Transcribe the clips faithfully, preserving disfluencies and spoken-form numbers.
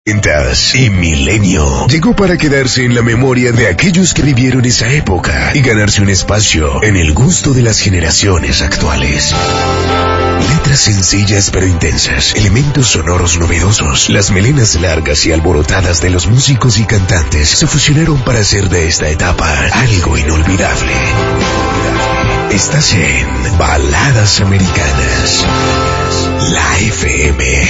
Ventas y Milenio llegó para quedarse en la memoria de aquellos que vivieron esa época y ganarse un espacio en el gusto de las generaciones actuales. Letras sencillas pero intensas, elementos sonoros novedosos, las melenas largas y alborotadas de los músicos y cantantes se fusionaron para hacer de esta etapa algo inolvidable. Estás en Baladas Americanas, la F M.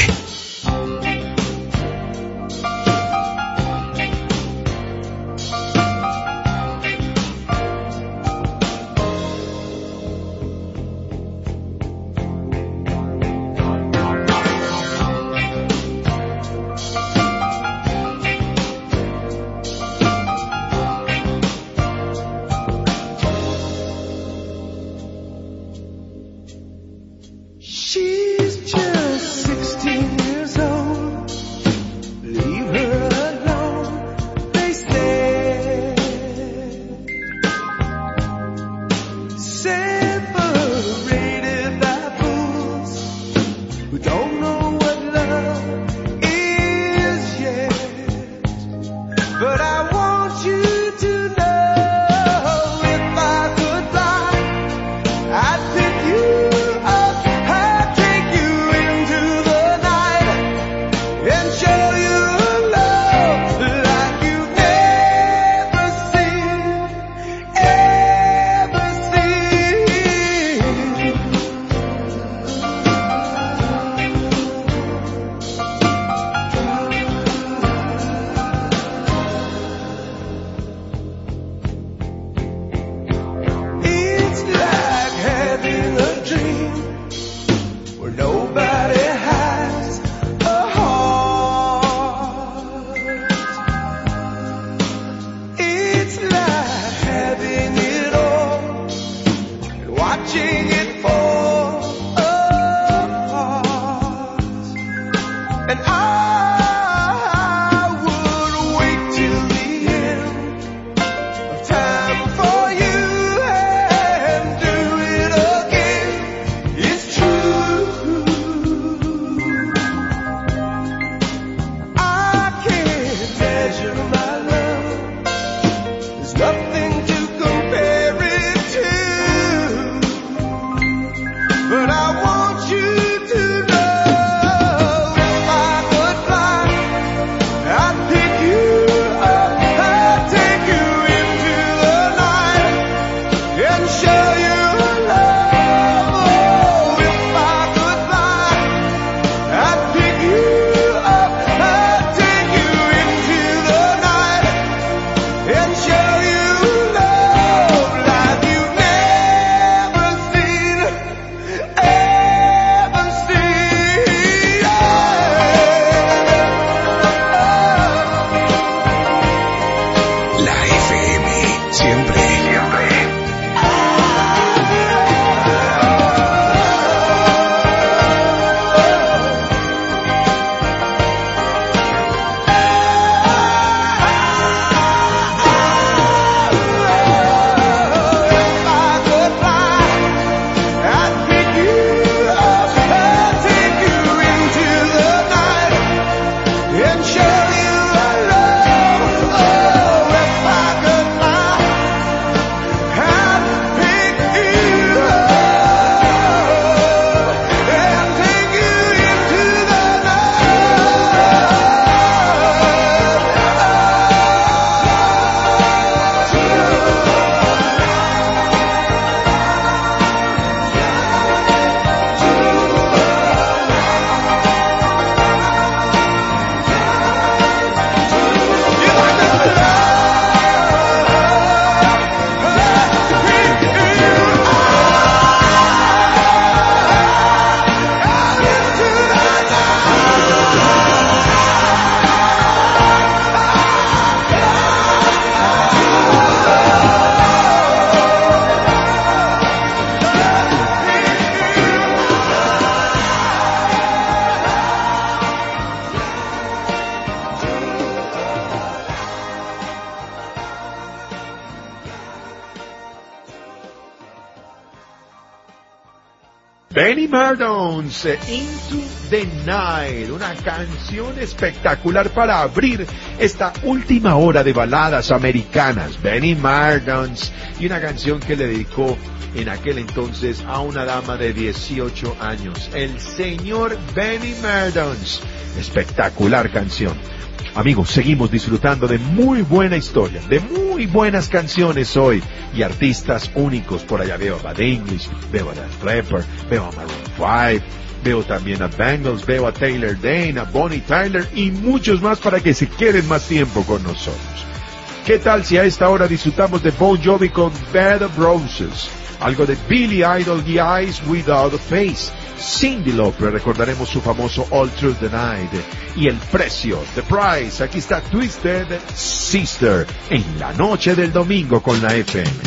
Benny Mardones, Into the Night, una canción espectacular para abrir esta última hora de baladas americanas. Benny Mardones, y una canción que le dedicó en aquel entonces a una dama de dieciocho años, el señor Benny Mardones. Espectacular canción. Amigos, seguimos disfrutando de muy buena historia, de muy buenas canciones hoy y artistas únicos. Por allá veo a Bad English, veo a Def Leppard, veo a Maroon cinco, veo también a Bangles, veo a Taylor Dayne, a Bonnie Tyler y muchos más para que se queden más tiempo con nosotros. ¿Qué tal si a esta hora disfrutamos de Bon Jovi con Bed of Roses? Algo de Billy Idol y Eyes Without a Face. Cyndi Lauper, recordaremos su famoso All Through the Night. Y el precio, The Price. Aquí está Twisted Sister en la noche del domingo con la F M.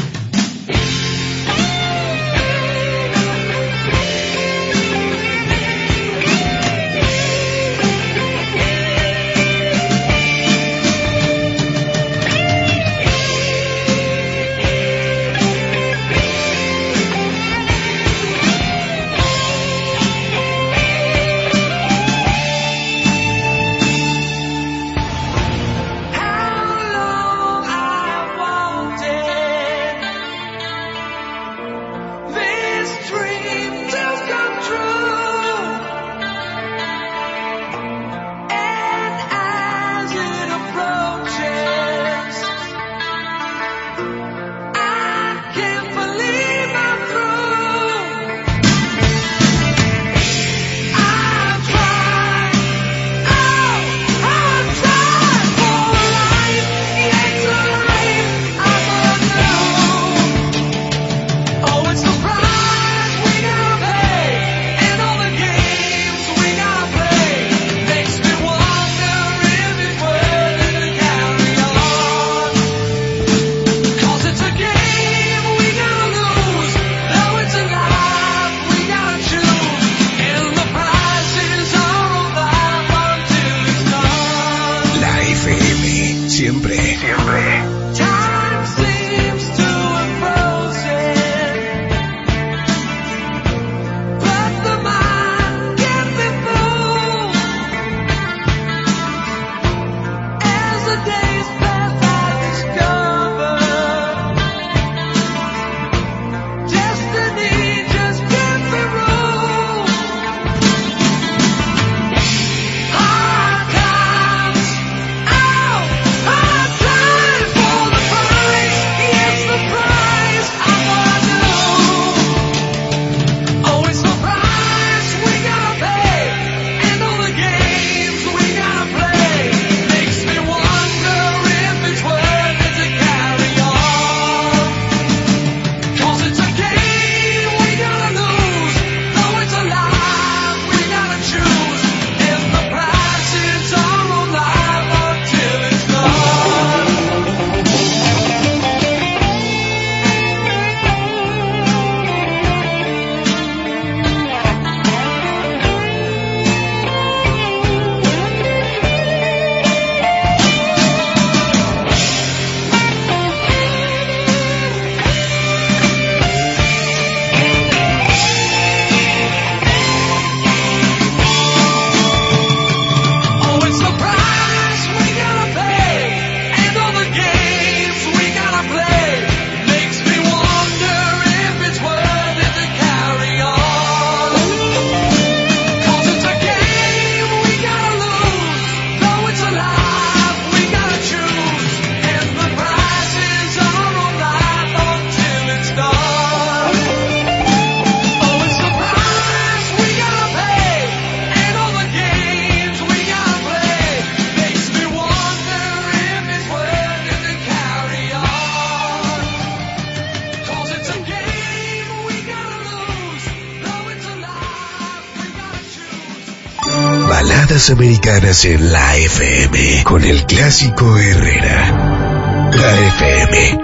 Baladas americanas en la F M con el clásico Herrera. La F M.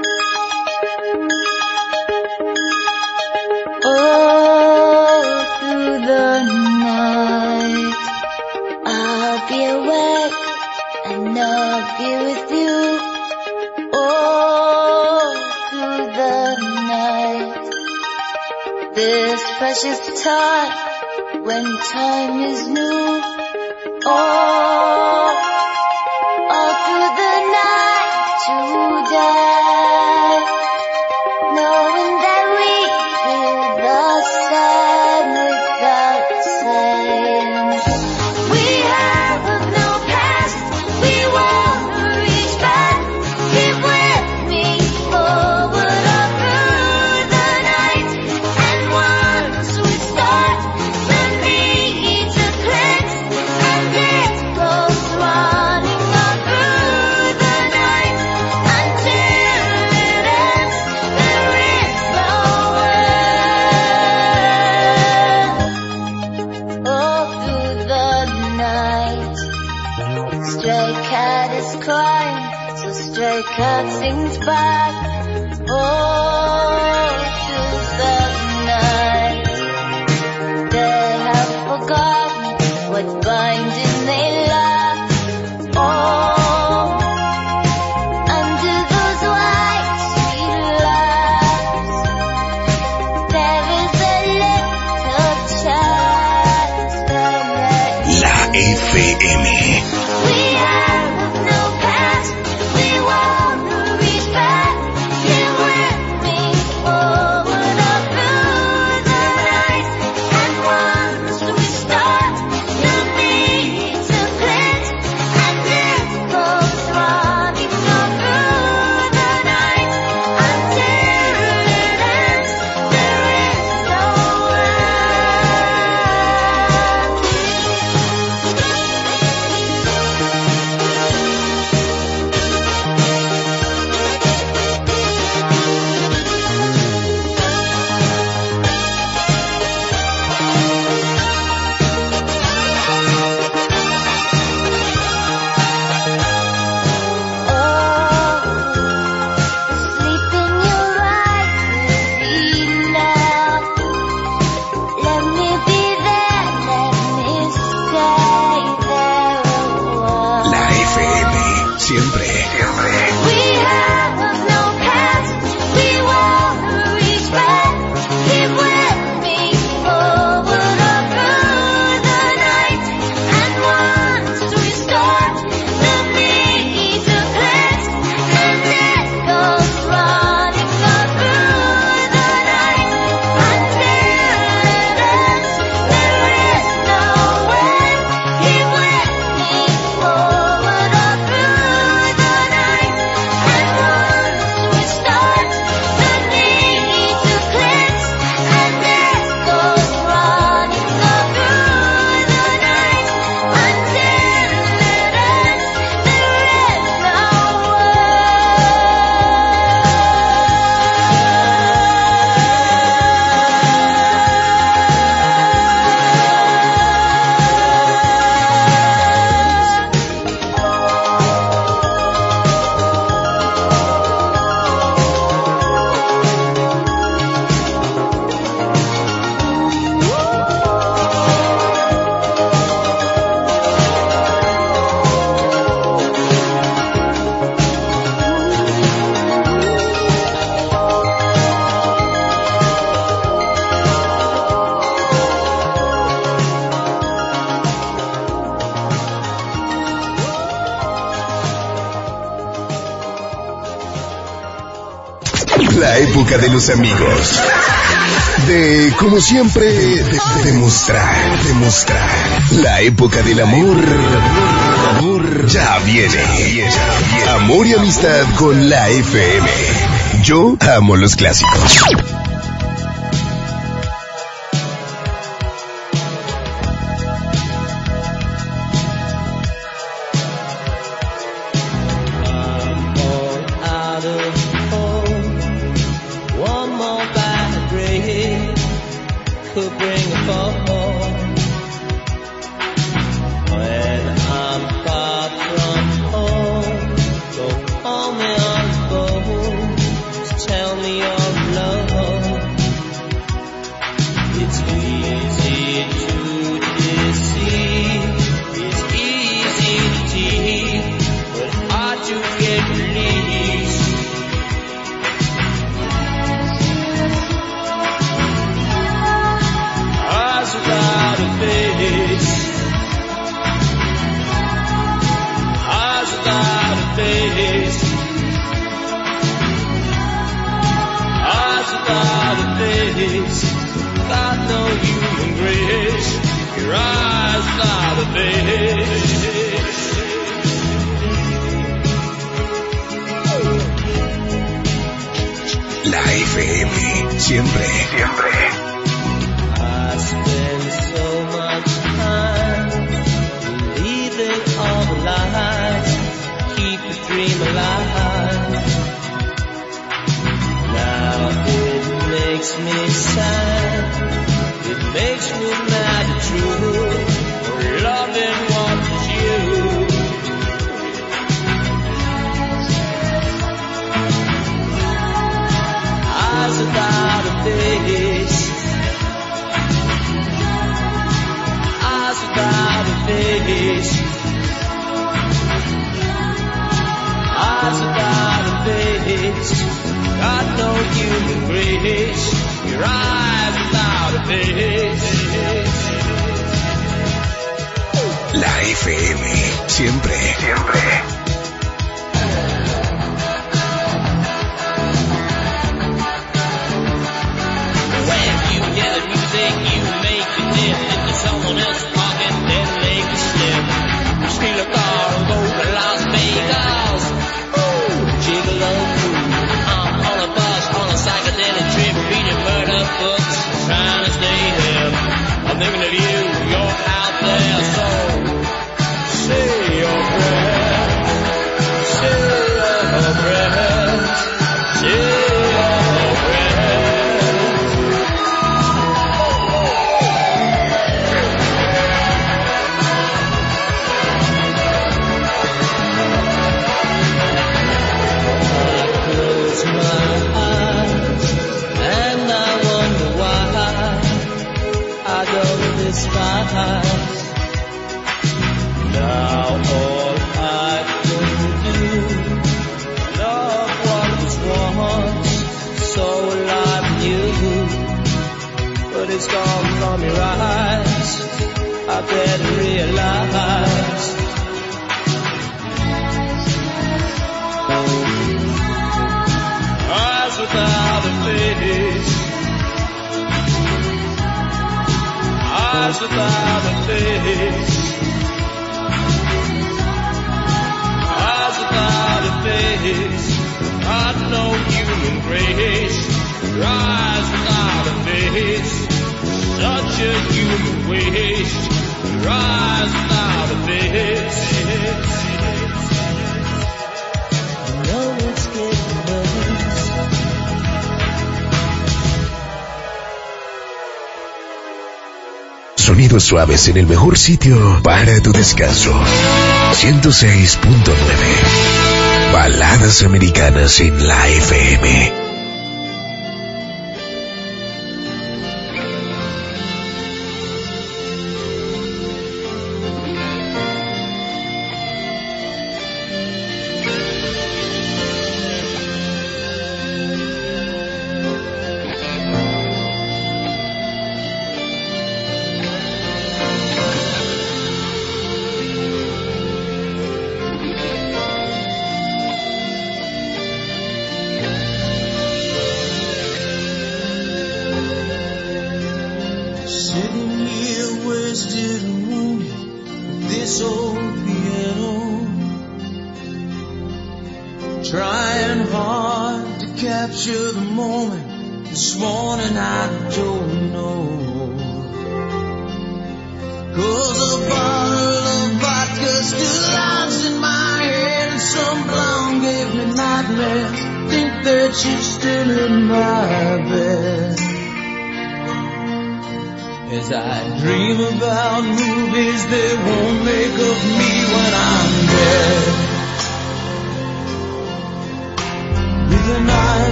All through the night I'll be awake and I'll be with you. All through the night this precious time when time is new. Oh, all through the night today, knowing that we feel the same without saying. We have no past, we won't reach back. Keep with me forward all through the night. And once we start, the need to cleanse, and it goes running all through the night until it ends. There is no end. All through the night, stray cat is crying, so stray cat sings back. All through the night, they have forgotten what binding they lack. Oh, under those white sweet lights, there is a little chance that La F M. we have no past, we won't reach back. Here with me forward all through the night. And once we start, the need to cleanse, and it goes running all through the night until it ends. There is no sleep in your eyes with me now. Let me be there, let me stay there a while. La F M. Siempre. We have no past, we won't reach back. Keep with me forward all through the night. And once we start, the need to cleanse, and it goes running all through the night until it ends. There is no end. Keep with me forward all through the night. And once we start, the need to cleanse, and it goes running all through the night until it ends. There is no La época de los amigos. De, como siempre, de, de- demostrar, demostrar. La época del amor. Amor ya viene. Amor y amistad con la F M. Yo amo los clásicos. all out of hope. One more bad break could bring a fall. When I'm far from home, don't call me on the phone. Just tell me you're alone. without a face. Eyes without a face. Got no human grace. Your eyes without a face. La F M, siempre, siempre. I spend so much time believing all the lies, keep the dream alive. Now it makes me sad, it makes me mad and true, for loving what was you. Eyes without a face. Eyes without a face. Eyes without a face. Got no human grace. Your eyes without a face. La F M, siempre, siempre. Someone else's pocket, then make a slip. Steal a car and go to Las Vegas. Ooh, gigolo. I'm on a bus, on a psychedelic trip, reading murder books, trying to stay hip. I'm thinking of you, you're out there, so say your prayers, say your prayers, say your prayers. Despise. Now all I can do, love what was once so alive in you, but it's gone from your eyes. I better realize. Eyes without a face. Eyes without a face. Eyes without a face. Got no human grace. Your eyes without a face. Such a human waste. Your eyes without a face. I know it's getting worse. Sonidos suaves en el mejor sitio para tu descanso. ciento seis punto nueve. Baladas americanas en la F M.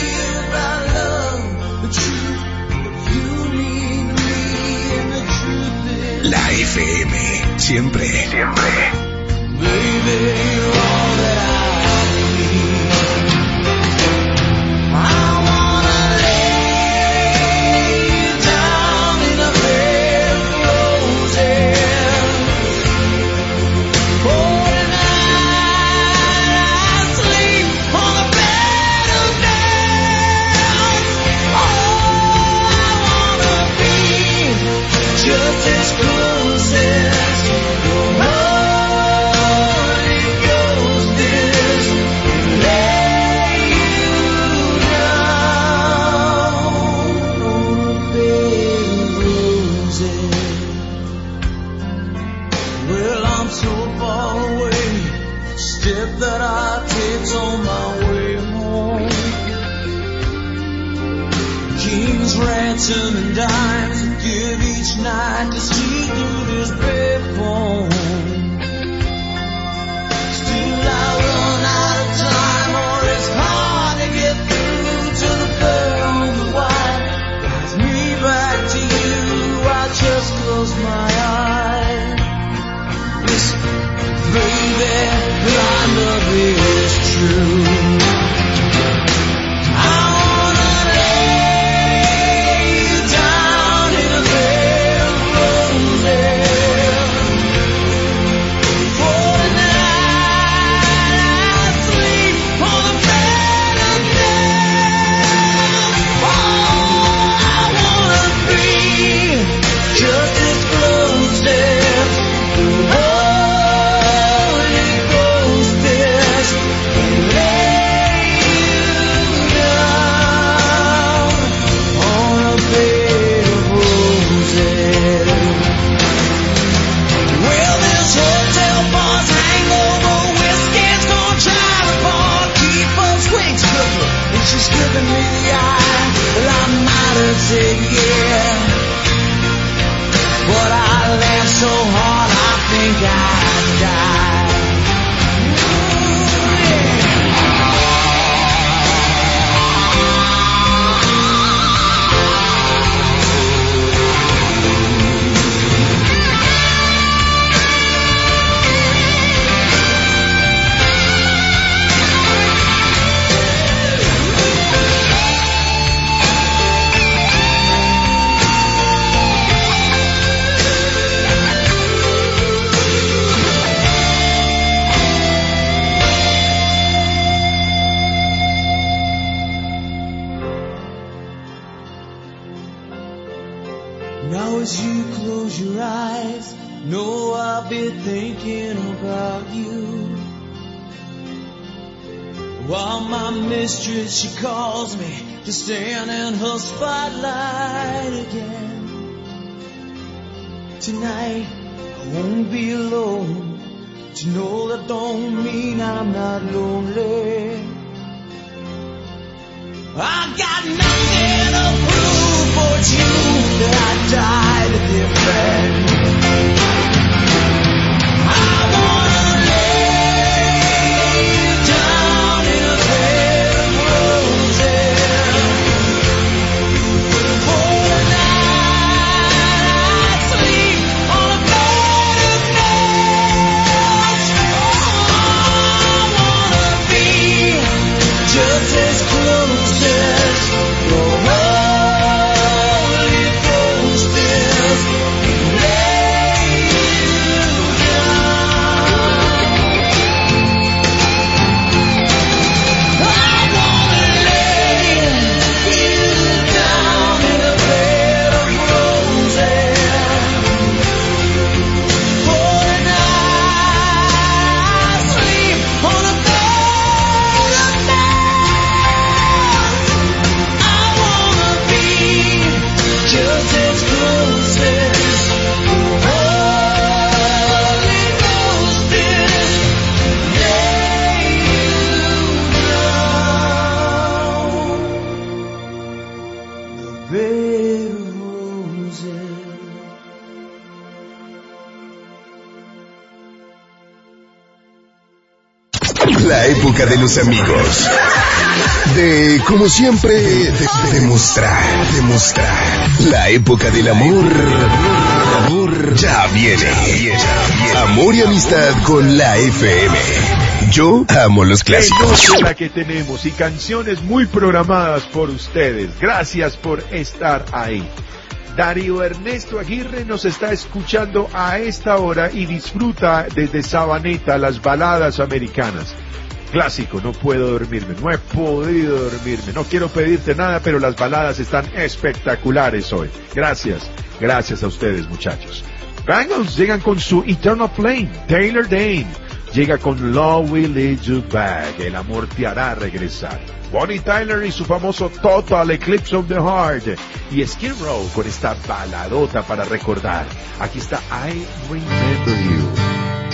The truth, you need me, and the truth La F M, siempre, siempre. Baby, you're all that I need. I wanna lay you down in a bed of roses. For tonight I sleep on a bed of nails. Oh, I wanna be just as close as your Holy Ghost is. Lay you down on a bed of roses. Well, I'm so far away. Step that I take on my way home. King's ransom and dimes I give each night to see through this bed phone. Still I run out of time, or it's hard to get through to the pearl on the white. Guides me back to you, I just close my eyes. Listen, baby, my love is true. I wanna lay you down in a bed of roses. For tonight I sleep on a bed of nails. Oh, I wanna be just as close as the Holy Ghost is. Lay you down on a bed of roses. Well, this hotel bar's hangover whiskey's gonna try to bar. Keep us wings cooking, and she's giving me the eye. Well, I might have said yeah, but I laughed so hard I think I'd die. Ooh, yeah. Now as you close your eyes, know I'll be thinking about you. While my mistress, she calls me to stand in her spotlight again. Tonight, I won't be alone. To know that don't mean I'm not lonely. I got nothing to prove, for it's you that I died a dear friend. I wanna lay you down in a bed of roses. For tonight I sleep on a bed of nails. Oh, I wanna be just as close as your Holy Ghost is. Lay you down. I wanna lay you down in a bed of roses. For tonight I sleep on a bed of nails. I wanna be just as close as the Holy Ghost is. Lay you down the bed of roses. La época de los amigos. De, como siempre, de, de- demostrar, demostrar. La época del amor. El amor ya Ya viene. Amor y amistad con la F M. Yo amo los Qué clásicos. noche la que tenemos y canciones muy programadas por ustedes. Gracias por estar ahí. Darío Ernesto Aguirre nos está escuchando a esta hora y disfruta desde Sabaneta las baladas americanas. Clásico, no puedo dormirme, no he podido dormirme, no quiero pedirte nada, pero las baladas están espectaculares hoy. Gracias, gracias a ustedes, muchachos. Bangles llegan con su Eternal Flame. Taylor Dayne llega con Love Will Lead You Back, el amor te hará regresar. Bonnie Tyler y su famoso Total Eclipse of the Heart. Y Skid Row con esta baladota para recordar. Aquí está I Remember You.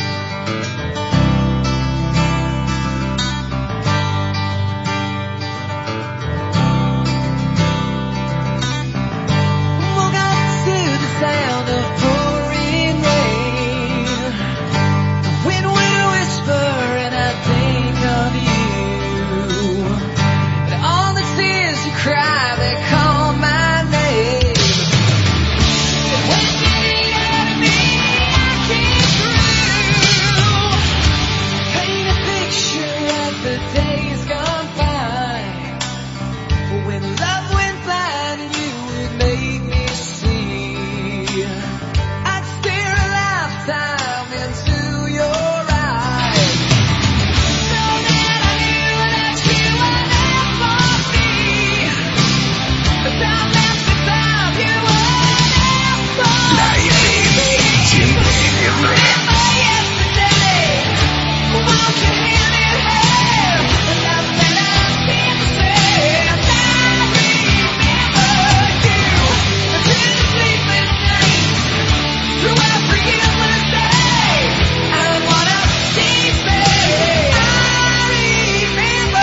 Sound of pouring rain. The wind will whisper and I think of you. And all the tears you cry, they call my name. And when you need out of me, I came through. Paint a picture of the days gone by. When love went blind and you would make me see. I'd stare a lifetime into your eyes, so that I knew that you would never be. Without that time, you would never La F M, siempre, siempre. remember yesterday. Won't you hand in hand? And I said I'd be the same. I remember you through the sleepless nights. Through every endless day, I wanna keep it. I remember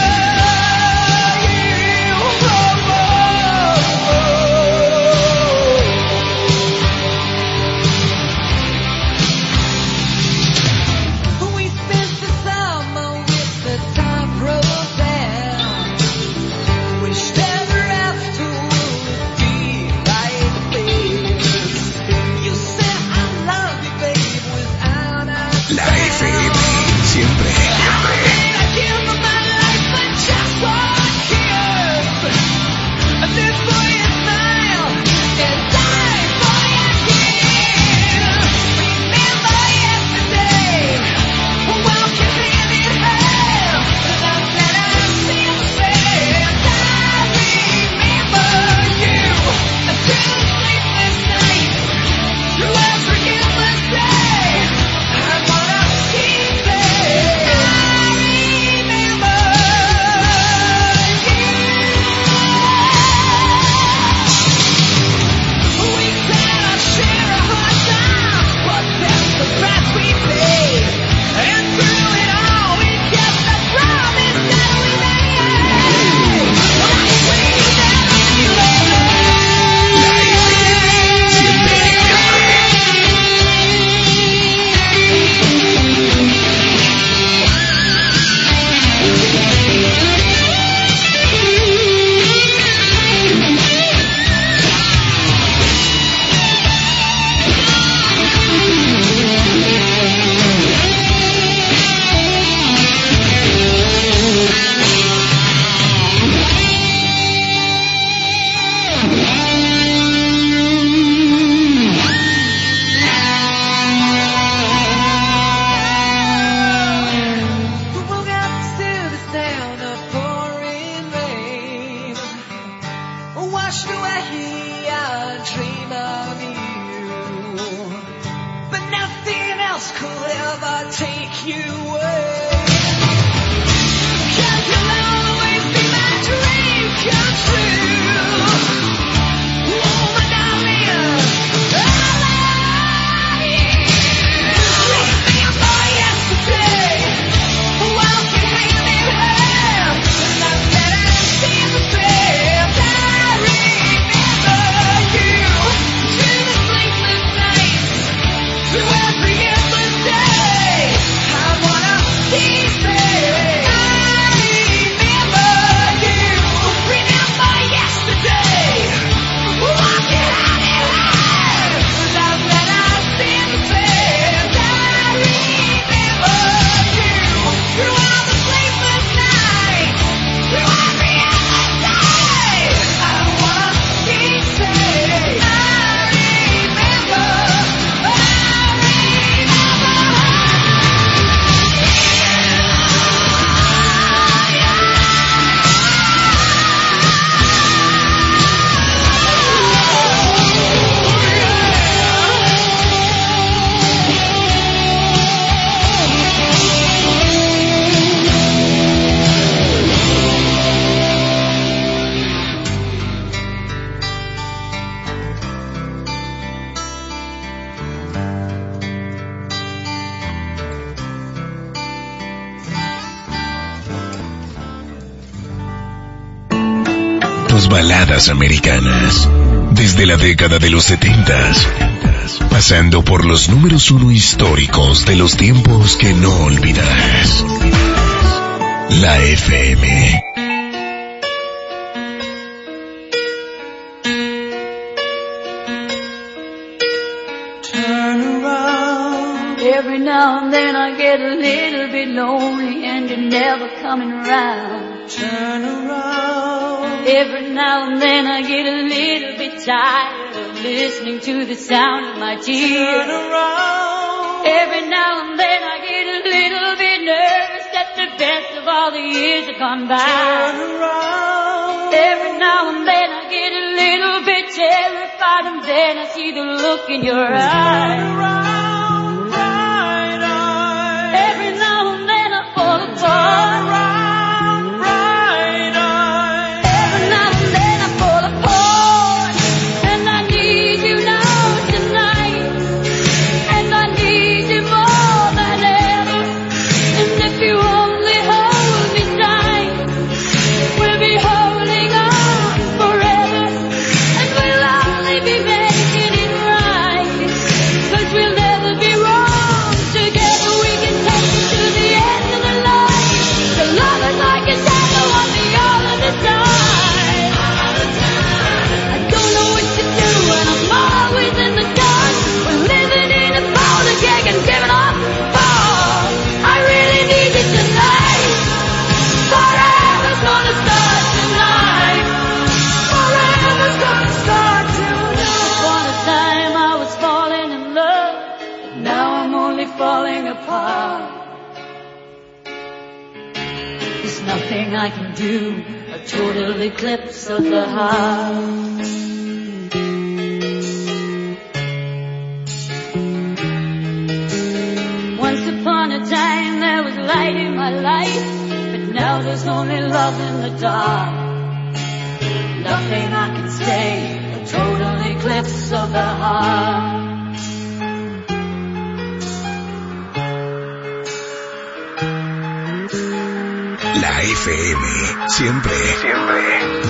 you. We spent the summer with the top rolled down. Wished ever after would be like this. You said I love you, babe, without a La F M, siempre, siempre. I give my life for just one kiss. I live for your smile and die for your kiss. Remember yesterday, walking hand in hand. And I said I'd see the same. I remember you through the sleepless nights, through every endless day. I wanna keep it. I remember you. We said I'd share a hard time, but that's the price we paid. And through it all, we kept the promise that we made. I swear that you La F M, siempre, We woke up to the sound of pouring rain. Washed away our dream of you, but nothing else could ever take you away. 'Cause you'll always be my dream come true. Oh, my darling, I love you. Remember yesterday, walking hand in hand, and I said I'd see the same. I remember you through the sleepless nights, through every endless day. I wanna mejores baladas americanas. Desde la década de los setentas, pasando por los números uno históricos de los tiempos que no olvidarás. La F M. Every now and then I get a little bit lonely and you're never coming around. Turn around. Every now and then I get a little bit tired of listening to the sound of my tears. Turn around. Every now and then I get a little bit nervous that the best of all the years have gone by. Turn around. Every now and then I get a little bit terrified and then I see the look in your eyes. Turn around. Nothing I can do, a total eclipse of the heart. Once upon a time there was light in my life, but now there's only love in the dark. Nothing I can say, a total eclipse of the heart. La F M, siempre, siempre.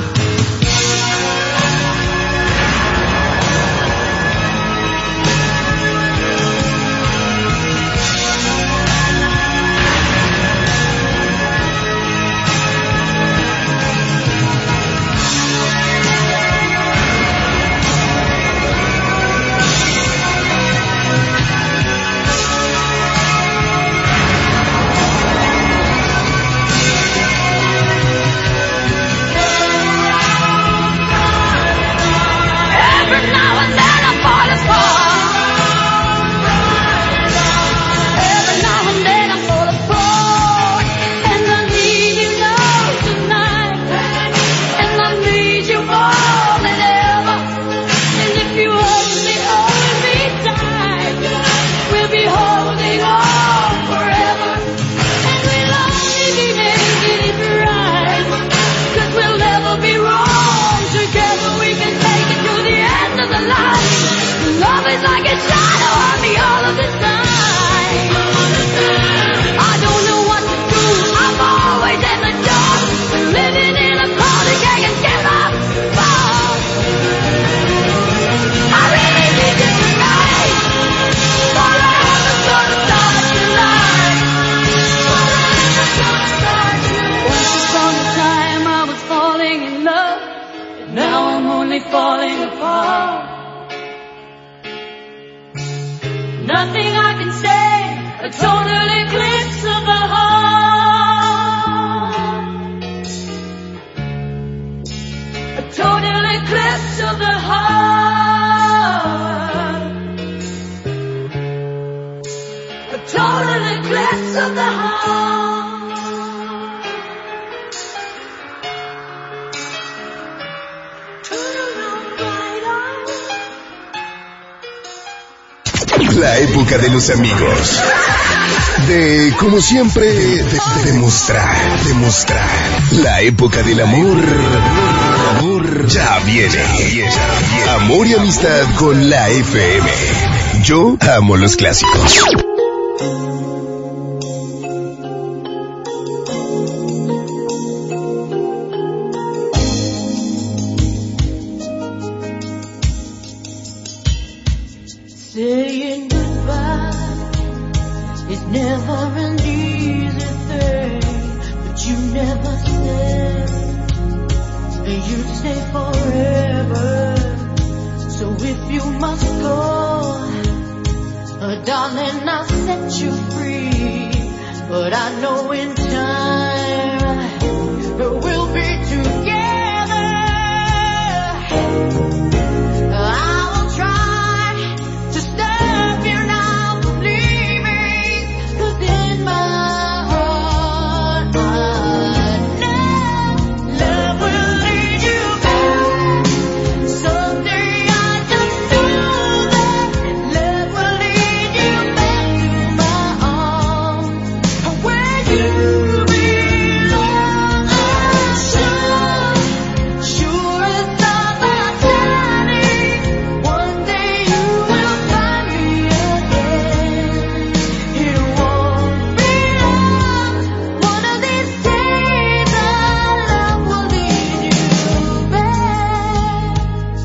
La época de los amigos. De, como siempre, de, de, demostrar, demostrar. La época del amor. Amor ya viene. Amor y amistad con la F M. Yo amo los clásicos. saying goodbye is never an easy thing, but you never said you'd stay forever. So if you must go, uh, darling, I'll set you free. But I know in time we'll be together. I will try to stop you now from leaving, 'cause in my heart I know love will lead you back. Someday I just know that love will lead you back to my arms, where you belong. I'm sure, sure as stars are shining, one day you will find me again. It won't be long, one of these days our love will lead you back.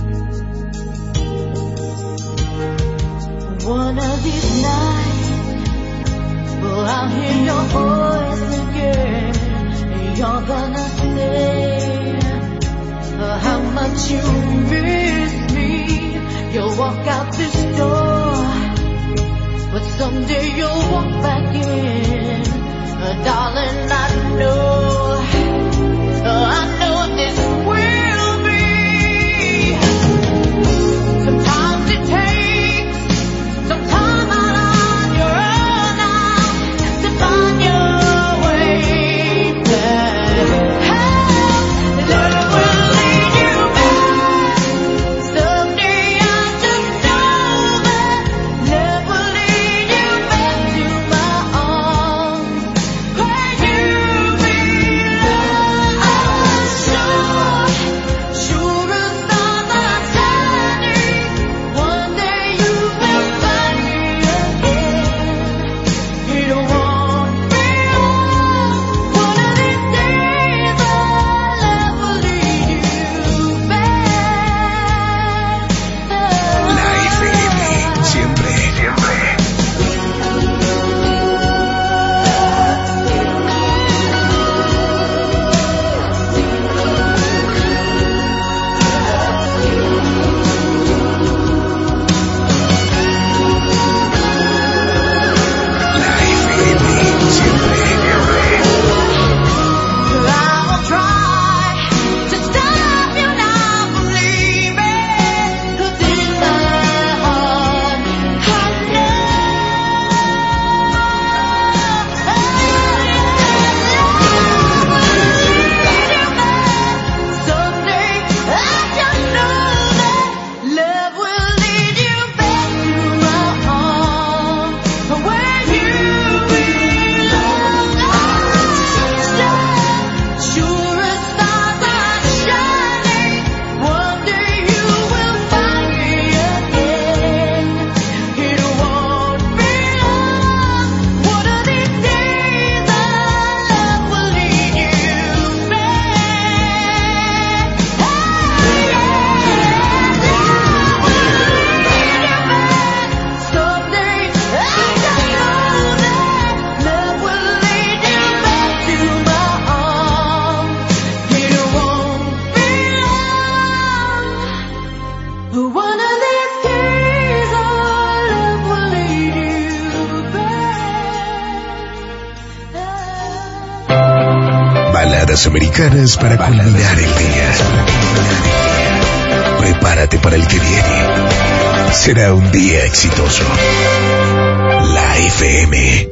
One of these nights, well, I'll hear your voice again, and you're gonna say uh, how much you miss me. You'll walk out this door, but someday you'll walk back in. Uh, darling, I know, uh, I know this will be. Sometimes it takes some time out on your own now to find your way back. Love will lead you back. Someday I just know that love will lead you back to my arms, where you belong. I'm sure, sure as stars are shining, one day you will find me again. It won't be long, one of these days our love will lead you back. La F M, siempre, siempre. La F M, siempre, siempre. I will try to stop you now from leaving, 'cause in my heart I know someday I just know that love will lead you back to my arms, where you belong. I'm sure as stars are shining, one day you will find me again. It won't be long, one of these days our love will lead you back. Someday I just know that love will lead you back to my arms. It won't be long, one of these days our love will lead you back. Baladas americanas para culminar el día. Prepárate para el que viene. Será un día exitoso. La F M.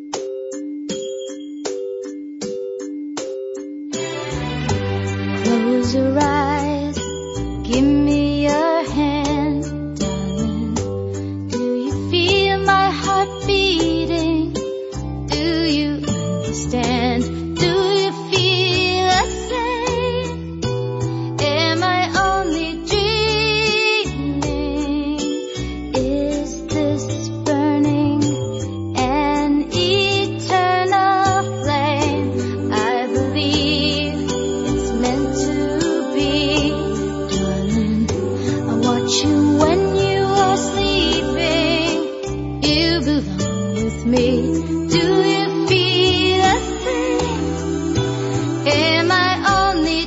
Close your eyes, give me your hand, darling. Do you feel my heart beating? Do you understand? Do you feel the same? Am I only dreaming? Is this burning an me? Do you feel the same? Am I only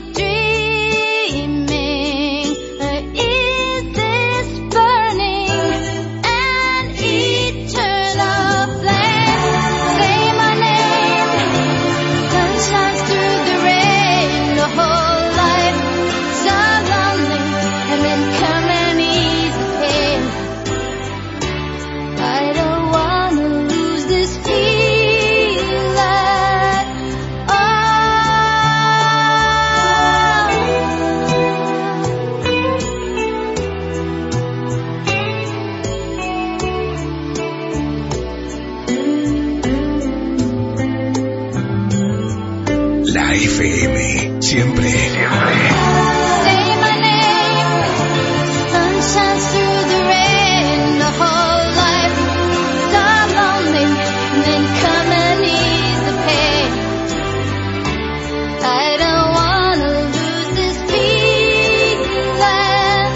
dreaming? Or is this burning an eternal flame? Say my name. Sun shines through the rain. The whole life so lonely, and then come and ease the pain. I don't wanna lose this feeling. Oh. La F M, siempre, siempre. Say my name. Sun shines through the rain. The whole life so lonely, and then come and ease the pain. I don't wanna lose this feeling.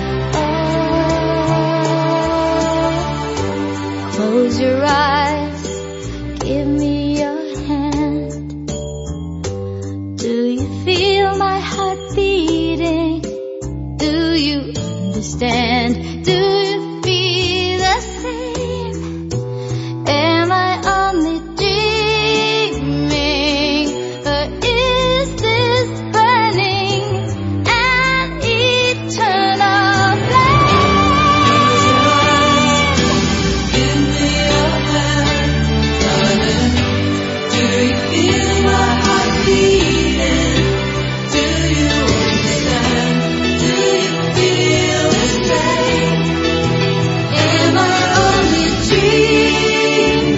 Oh. Close your eyes. Give me your hand. Do you feel my heart beating? Do you understand? Do you feel the same? Am I only dreaming? Or is this burning an eternal flame? Give me your hand, darling. Do you feel my heart beating? Do you understand? Do you feel the same? Am I only dreaming?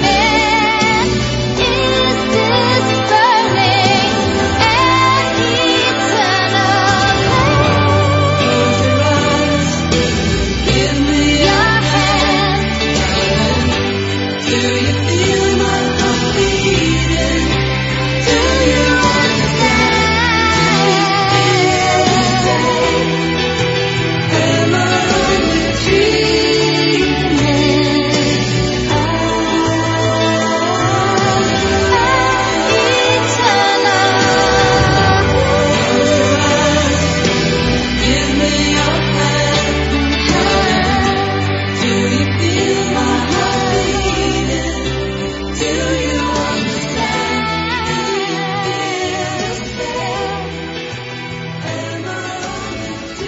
Is this burning an eternal flame? Give me your hand. Do you feel my heart beating? Do you understand? Am I only dreaming? Oh, eternal. Give me your hand. Do you feel my heart beating? Do you understand? Do you feel the same? Am I only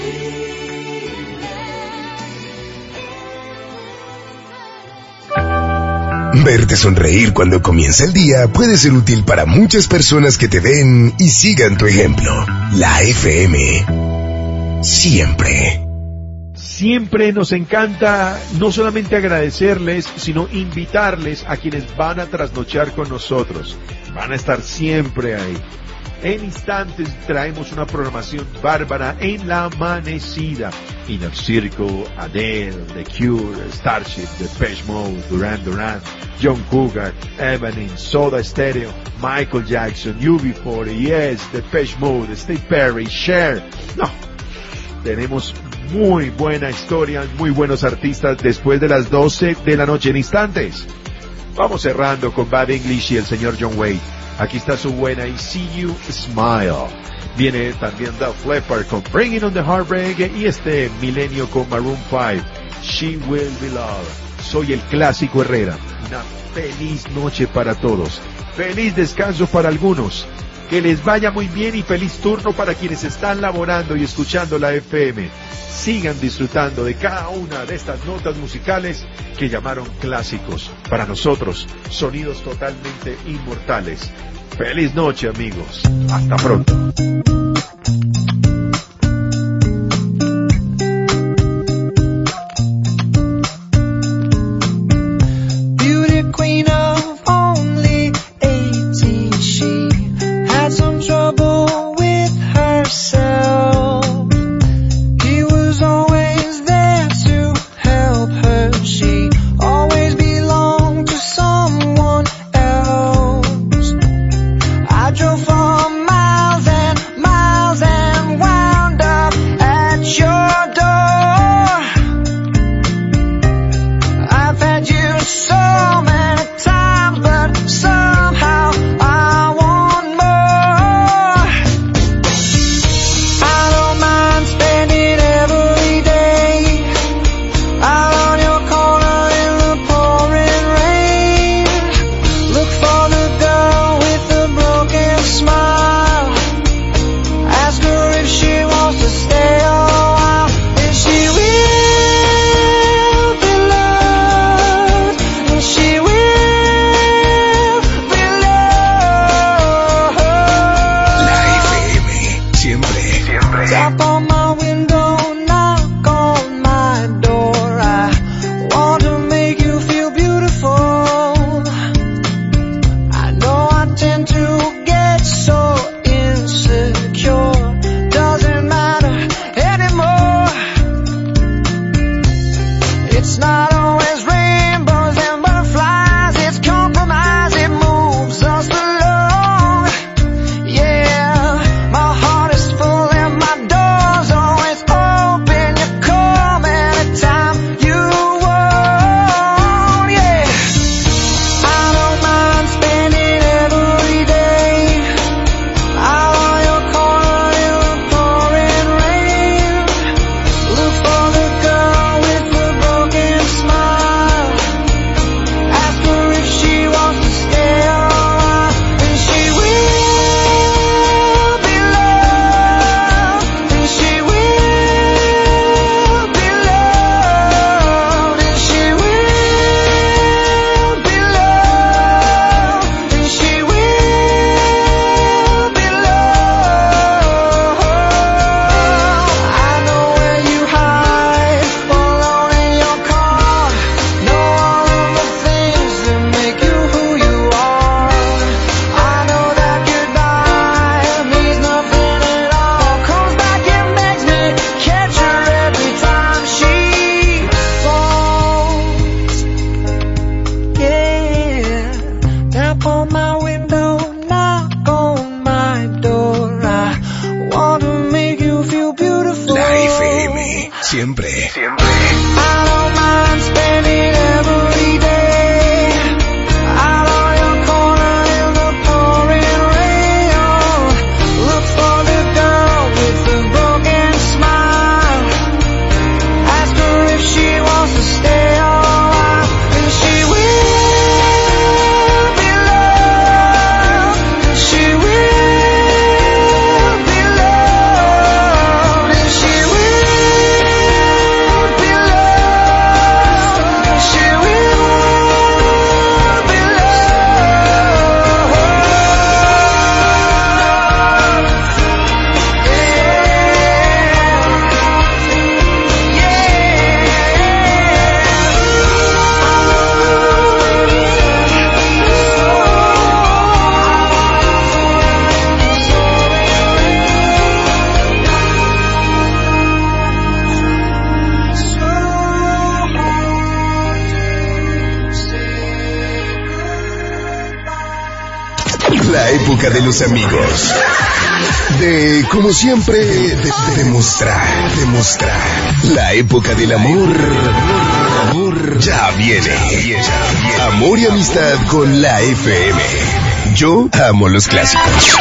dreaming? Verte sonreír cuando comienza el día puede ser útil para muchas personas que te ven y sigan tu ejemplo. La F M, siempre. Siempre nos encanta no solamente agradecerles, sino invitarles a quienes van a trasnochar con nosotros. Van a estar siempre ahí. En instantes traemos una programación bárbara en la amanecida. Inner Circle, Adele, The Cure, Starship, Depeche Mode, Duran Duran, John Cougar, Evanescence, Soda Stereo, Michael Jackson, U B cuarenta, Yes, Depeche Mode, Steve Perry, Cher. No, tenemos muy buena historia, muy buenos artistas después de las doce de la noche en instantes. Vamos cerrando con Bad English y el señor John Wayne. Aquí está su buena I See You Smile. Viene también Def Leppard con Bringing on the Heartbreak y este milenio con Maroon five, She Will Be Loved. Soy el Clásico Herrera. Una feliz noche para todos. Feliz descanso para algunos. Que les vaya muy bien y feliz turno para quienes están laborando y escuchando la F M. Sigan disfrutando de cada una de estas notas musicales que llamaron clásicos. Para nosotros, sonidos totalmente inmortales. Feliz noche, amigos. Hasta pronto. Beauty queen of only eighteen, she had some trouble with herself. He was always there to help her. She always belonged to someone else. I drove for miles and miles and La época de los amigos. De, como siempre, de, de demostrar, demostrar. La época del amor. Amor ya viene. Amor y amistad con la F M. Yo amo los clásicos.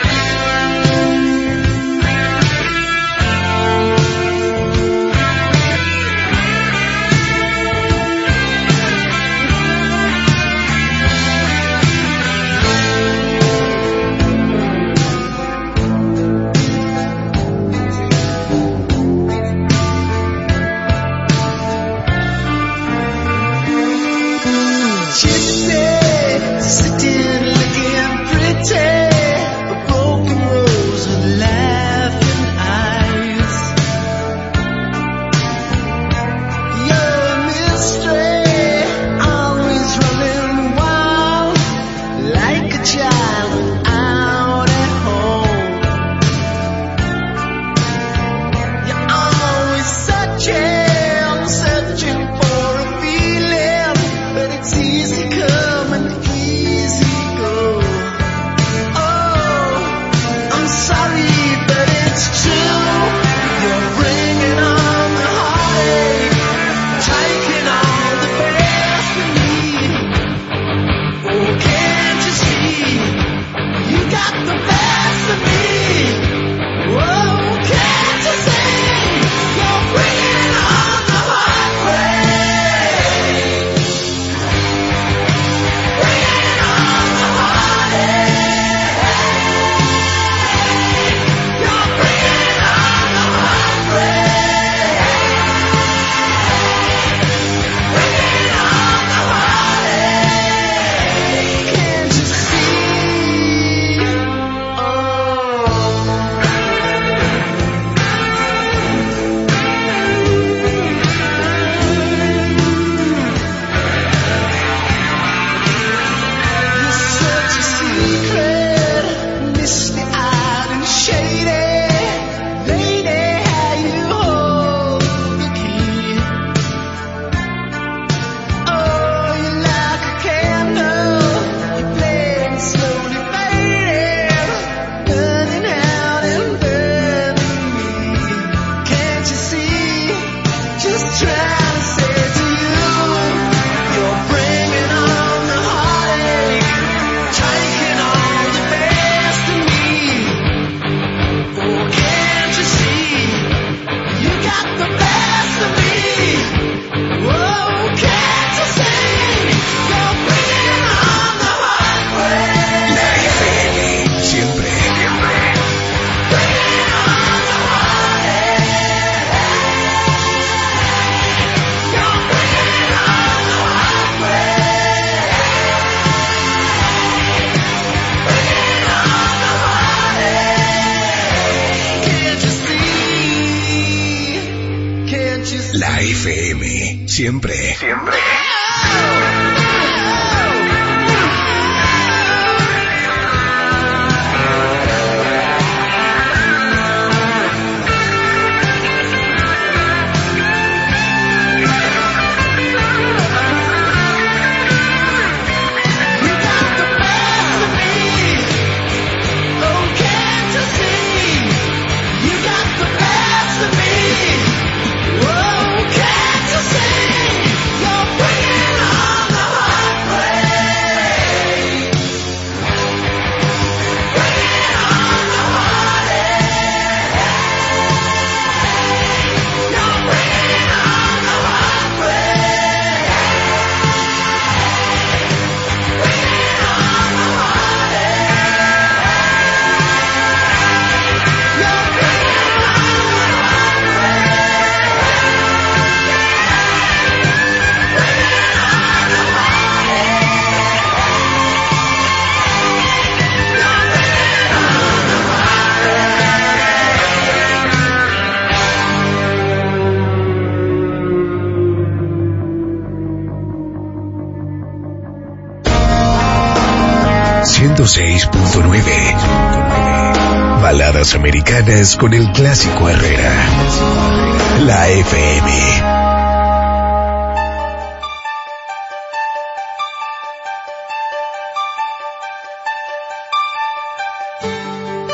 La F M, siempre. Siempre. ciento seis punto nueve. Baladas americanas con el clásico Herrera. La F M.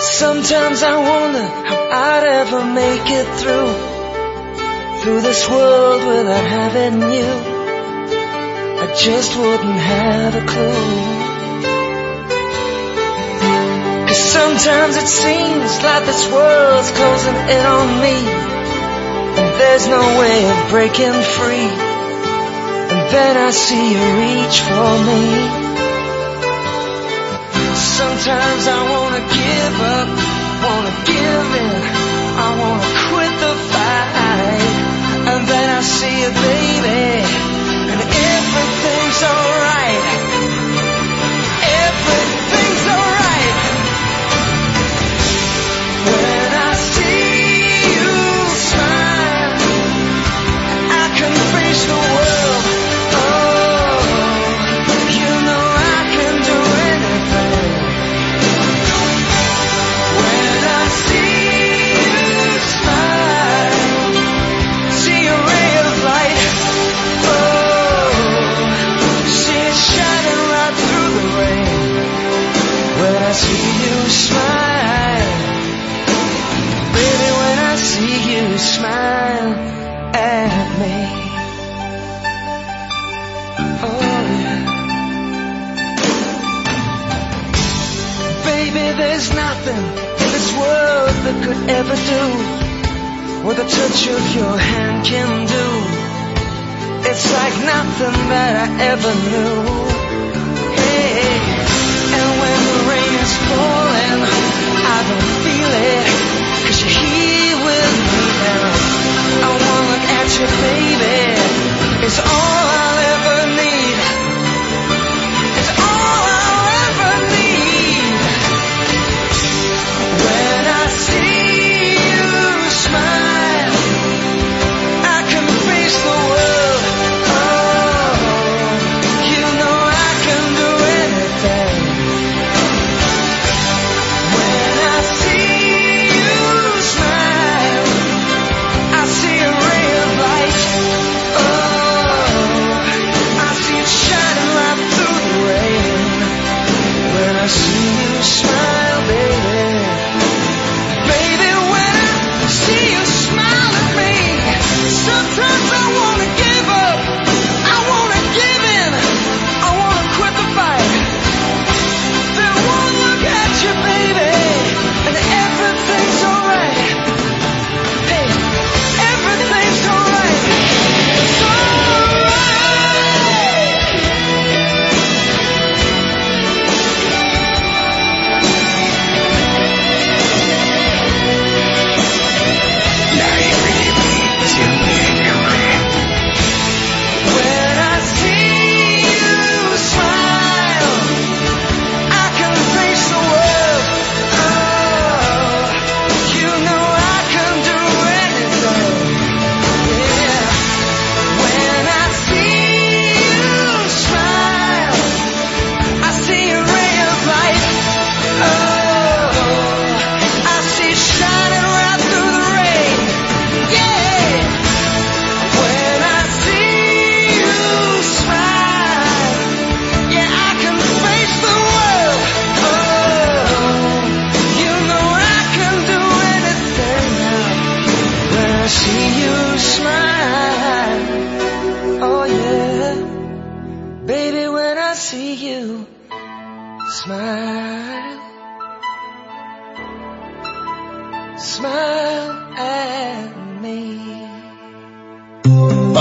Sometimes I wonder how I'd ever make it through, through this world without having you. I just wouldn't have a clue. 'Cause sometimes it seems like this world's closing in on me, and there's no way of breaking free. And then I see you reach for me. Sometimes I wanna give up, wanna give in, I wanna quit the fight. And then I see you, baby, and everything's alright. Everything's alright. When I see you smile, I can face the world. Oh, you know I can do anything. When I see you smile, see a ray of light. Oh, see it shining right through the rain. When I see you smile, baby, when I see you smile at me. Oh yeah. Baby, there's nothing in this world that could ever do what the touch of your hand can do. It's like nothing that I ever knew. Hey, and when the rain is falling, I don't feel it, 'cause you're here with me now. I wanna look at you, baby, it's all I'll ever need. It's all I'll ever need. When I see you smile, I can face the world. Oh, you know I can do anything. When I see you smile, I see a ray of light. Oh, I see it shining right through the rain. When I see you smile, baby, baby, when I see you smile at me, sometimes I wanna give up, I wanna give in, I wanna quit the fight. Then one look at you, baby, and everything's alright. Hey, everything's alright. It's La F M, siempre, siempre. when I see you smile, I can face the world. Oh, you know I can do anything. Yeah. When I see you smile, I see a ray of light. Oh, I see it shining right through the rain. Yeah. When I see you smile, yeah, I can face the world. Oh, you know I can do anything now. When I see you smile, oh yeah, baby, when I see you smile, smile at me.